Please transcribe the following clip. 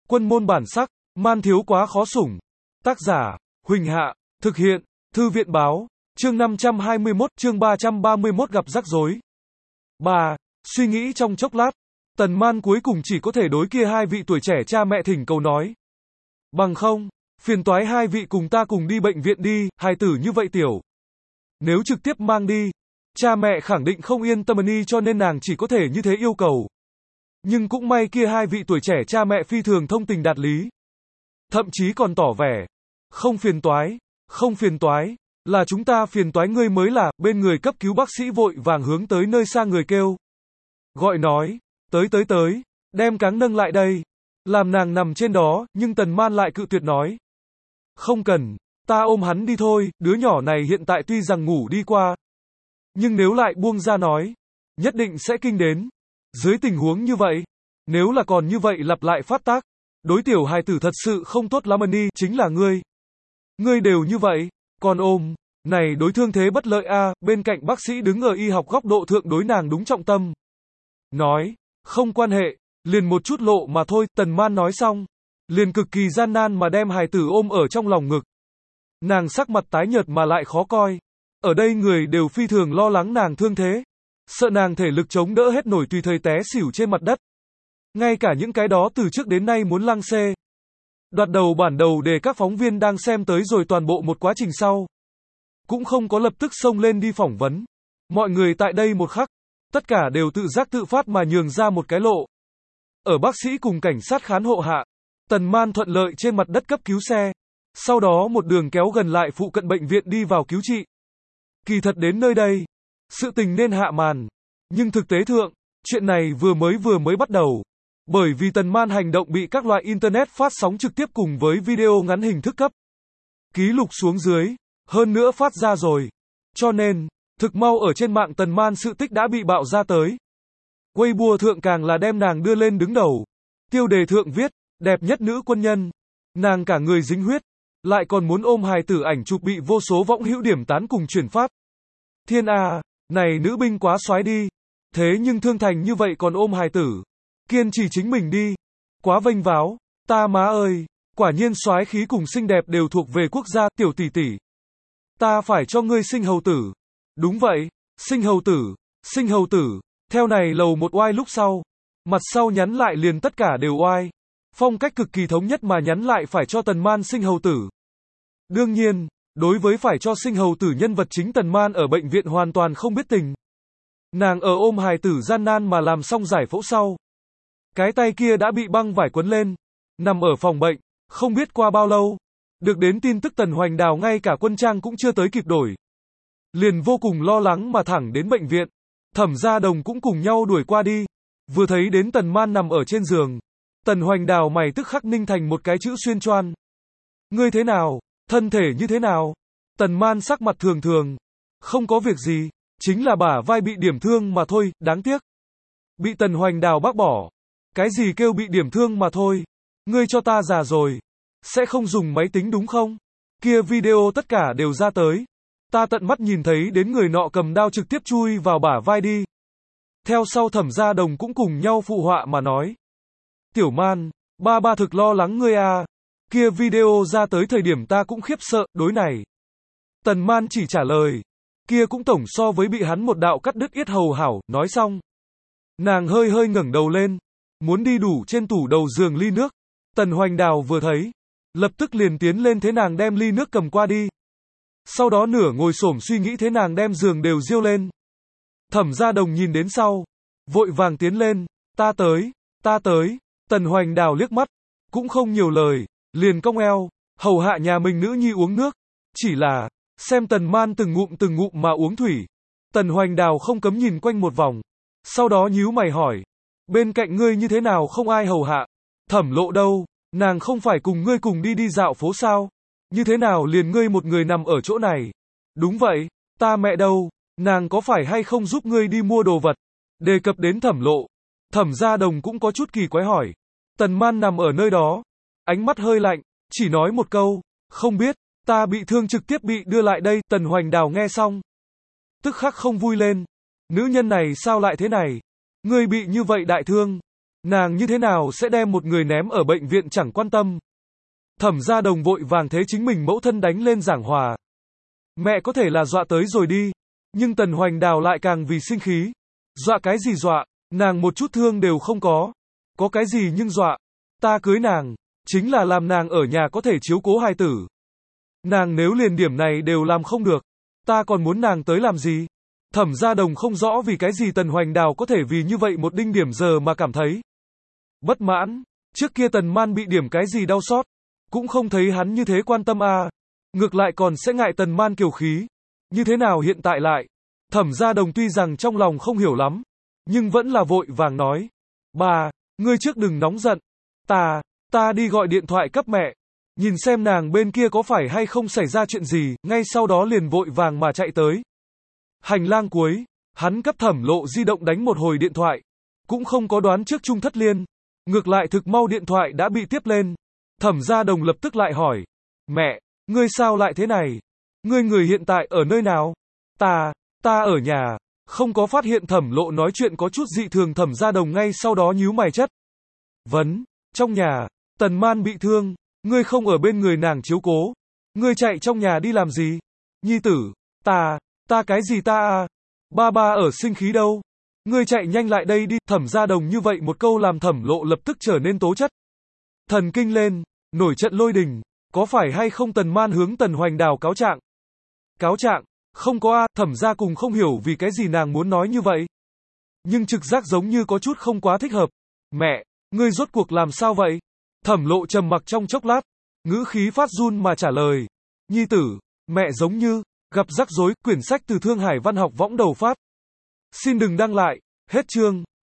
Quân môn bản sắc, man thiếu quá khó sủng. Tác giả, Huỳnh Hạ, thực hiện, Thư viện báo, chương 521, chương 331 gặp rắc rối. 3. Suy nghĩ trong chốc lát, Tần Man cuối cùng chỉ có thể đối kia hai vị tuổi trẻ cha mẹ thỉnh cầu nói. Bằng không, phiền toái hai vị cùng ta cùng đi bệnh viện đi, hài tử như vậy tiểu. Nếu trực tiếp mang đi, cha mẹ khẳng định không yên tâm cho nên nàng chỉ có thể như thế yêu cầu. Nhưng cũng may kia hai vị tuổi trẻ cha mẹ phi thường thông tình đạt lý. Thậm chí còn tỏ vẻ, không phiền toái, là chúng ta phiền toái ngươi mới là, bên người cấp cứu bác sĩ vội vàng hướng tới nơi xa người kêu. Gọi nói, tới, đem cáng nâng lại đây. Làm nàng nằm trên đó, nhưng Tần Man lại cự tuyệt nói. Không cần, ta ôm hắn đi thôi, đứa nhỏ này hiện tại tuy rằng ngủ đi qua. Nhưng nếu lại buông ra nói, nhất định sẽ kinh đến. Dưới tình huống như vậy, nếu là còn như vậy lặp lại phát tác, đối tiểu hài tử thật sự không tốt lắm chính là ngươi. Ngươi đều như vậy, còn ôm, này đối thương thế bất lợi a. Bên cạnh bác sĩ đứng ở y học góc độ thượng đối nàng đúng trọng tâm. Nói, không quan hệ, liền một chút lộ mà thôi. Tần Man nói xong, liền cực kỳ gian nan mà đem hài tử ôm ở trong lòng ngực. Nàng sắc mặt tái nhợt mà lại khó coi. Ở đây người đều phi thường lo lắng nàng thương thế, sợ nàng thể lực chống đỡ hết nổi tùy thời té xỉu trên mặt đất. Ngay cả những cái đó từ trước đến nay muốn lăng xê đoạt đầu bản đầu để các phóng viên đang xem tới rồi toàn bộ một quá trình sau, cũng không có lập tức xông lên đi phỏng vấn. Mọi người tại đây một khắc, tất cả đều tự giác tự phát mà nhường ra một cái lộ. Ở bác sĩ cùng cảnh sát khán hộ hạ, Tần Man thuận lợi trên mặt đất cấp cứu xe, sau đó một đường kéo gần lại phụ cận bệnh viện đi vào cứu trị. Kỳ thật đến nơi đây, sự tình nên hạ màn, nhưng thực tế thượng, chuyện này vừa mới bắt đầu. Bởi vì Tần Man hành động bị các loại internet phát sóng trực tiếp cùng với video ngắn hình thức cấp ký lục xuống dưới, hơn nữa phát ra rồi. Cho nên, thực mau ở trên mạng Tần Man sự tích đã bị bạo ra tới. Weibo thượng càng là đem nàng đưa lên đứng đầu. Tiêu đề thượng viết, đẹp nhất nữ quân nhân. Nàng cả người dính huyết, lại còn muốn ôm hài tử ảnh chụp bị vô số võng hữu điểm tán cùng chuyển phát. Thiên à, này nữ binh quá xoái đi. Thế nhưng thương thành như vậy còn ôm hài tử. Kiên trì chính mình đi. Quá vênh váo, ta má ơi, quả nhiên soái khí cùng xinh đẹp đều thuộc về quốc gia. Tiểu tỷ tỷ, ta phải cho ngươi sinh hầu tử. Đúng vậy, sinh hầu tử. Theo này lầu một oai lúc sau, mặt sau nhắn lại liền tất cả đều oai. Phong cách cực kỳ thống nhất mà nhắn lại phải cho Tần Man sinh hầu tử. Đương nhiên, đối với phải cho sinh hầu tử nhân vật chính Tần Man ở bệnh viện hoàn toàn không biết tình. Nàng ở ôm hài tử gian nan mà làm xong giải phẫu sau, cái tay kia đã bị băng vải quấn lên, nằm ở phòng bệnh, không biết qua bao lâu. Được đến tin tức Tần Hoành Đào ngay cả quân trang cũng chưa tới kịp đổi, liền vô cùng lo lắng mà thẳng đến bệnh viện. Thẩm Gia Đồng cũng cùng nhau đuổi qua đi. Vừa thấy đến Tần Man nằm ở trên giường, Tần Hoành Đào mày tức khắc ninh thành một cái chữ xuyên choan. Ngươi thế nào? Thân thể như thế nào? Tần Man sắc mặt thường thường. Không có việc gì, chính là bả vai bị điểm thương mà thôi, đáng tiếc. Bị Tần Hoành Đào bác bỏ. Cái gì kêu bị điểm thương mà thôi? Ngươi cho ta già rồi. Sẽ không dùng máy tính đúng không? Kia video tất cả đều ra tới. Ta tận mắt nhìn thấy đến người nọ cầm đao trực tiếp chui vào bả vai đi. Theo sau Thẩm Gia Đồng cũng cùng nhau phụ họa mà nói. Tiểu Man, ba thực lo lắng ngươi à. Kia video ra tới thời điểm ta cũng khiếp sợ, đối này. Tần Man chỉ trả lời. Kia cũng tổng so với bị hắn một đạo cắt đứt yết hầu hảo, nói xong. Nàng hơi ngẩng đầu lên, muốn đi đủ trên tủ đầu giường ly nước. Tần Hoành Đào vừa thấy, lập tức liền tiến lên thế nàng đem ly nước cầm qua đi. Sau đó nửa ngồi xổm suy nghĩ thế nàng đem giường đều riêu lên. Thẩm Gia Đồng nhìn đến sau, vội vàng tiến lên, ta tới. Tần Hoành Đào liếc mắt, cũng không nhiều lời, liền cong eo, hầu hạ nhà mình nữ nhi uống nước. Chỉ là, xem Tần Man từng ngụm mà uống thủy. Tần Hoành Đào không cấm nhìn quanh một vòng, sau đó nhíu mày hỏi, bên cạnh ngươi như thế nào không ai hầu hạ? Thẩm Lộ đâu? Nàng không phải cùng ngươi cùng đi dạo phố sao? Như thế nào liền ngươi một người nằm ở chỗ này? Đúng vậy, ta mẹ đâu? Nàng có phải hay không giúp ngươi đi mua đồ vật? Đề cập đến Thẩm Lộ, Thẩm Gia Đồng cũng có chút kỳ quái hỏi. Tần Man nằm ở nơi đó, ánh mắt hơi lạnh, chỉ nói một câu, không biết, ta bị thương trực tiếp bị đưa lại đây. Tần Hoành Đào nghe xong, tức khắc không vui lên. Nữ nhân này sao lại thế này? Ngươi bị như vậy đại thương, Nàng như thế nào sẽ đem một người ném ở bệnh viện chẳng quan tâm. Thẩm Gia Đồng vội vàng thế chính mình mẫu thân đánh lên giảng hòa. Mẹ có thể là dọa tới rồi đi. Nhưng Tần Hoành Đào lại càng vì sinh khí. Dọa cái gì dọa, nàng một chút thương đều không có. Có cái gì nhưng dọa. Ta cưới nàng, chính là làm nàng ở nhà có thể chiếu cố hài tử. Nàng nếu liền điểm này đều làm không được, ta còn muốn nàng tới làm gì? Thẩm Gia Đồng không rõ vì cái gì Tần Hoành Đào có thể vì như vậy một đinh điểm giờ mà cảm thấy bất mãn. Trước kia Tần Man bị điểm cái gì đau xót, cũng không thấy hắn như thế quan tâm à. Ngược lại còn sẽ ngại Tần Man kiều khí. Như thế nào hiện tại lại? Thẩm Gia Đồng tuy rằng trong lòng không hiểu lắm, nhưng vẫn là vội vàng nói. Bà, ngươi trước đừng nóng giận. Ta đi gọi điện thoại cấp mẹ. Nhìn xem nàng bên kia có phải hay không xảy ra chuyện gì, ngay sau đó liền vội vàng mà chạy tới. Hành lang cuối, hắn cấp Thẩm Lộ di động đánh một hồi điện thoại. Cũng không có đoán trước Trung Thất Liên. Ngược lại thực mau điện thoại đã bị tiếp lên. Thẩm Gia Đồng lập tức lại hỏi. Mẹ, ngươi sao lại thế này? Ngươi người hiện tại ở nơi nào? Ta ở nhà. Không có phát hiện Thẩm Lộ nói chuyện có chút dị thường. Thẩm Gia Đồng ngay sau đó nhíu mày chất vấn. Trong nhà, Tần Man bị thương. Ngươi không ở bên người nàng chiếu cố. Ngươi chạy trong nhà đi làm gì? Nhi tử, ta cái gì ta à? Ba ở sinh khí đâu? Ngươi chạy nhanh lại đây đi. Thẩm Gia Đồng như vậy một câu làm Thẩm Lộ lập tức trở nên tố chất thần kinh lên, nổi trận lôi đình. Có phải hay không Tần Man hướng Tần Hoành Đào cáo trạng? Cáo trạng? Không có a. Thẩm Gia cùng không hiểu vì cái gì nàng muốn nói như vậy. Nhưng trực giác giống như có chút không quá thích hợp. Mẹ, ngươi rốt cuộc làm sao vậy? Thẩm Lộ trầm mặc trong chốc lát, ngữ khí phát run mà trả lời. Nhi tử, mẹ giống như gặp rắc rối. Quyển sách từ Thương Hải Văn học võng đầu phát. Xin đừng đăng lại. Hết chương.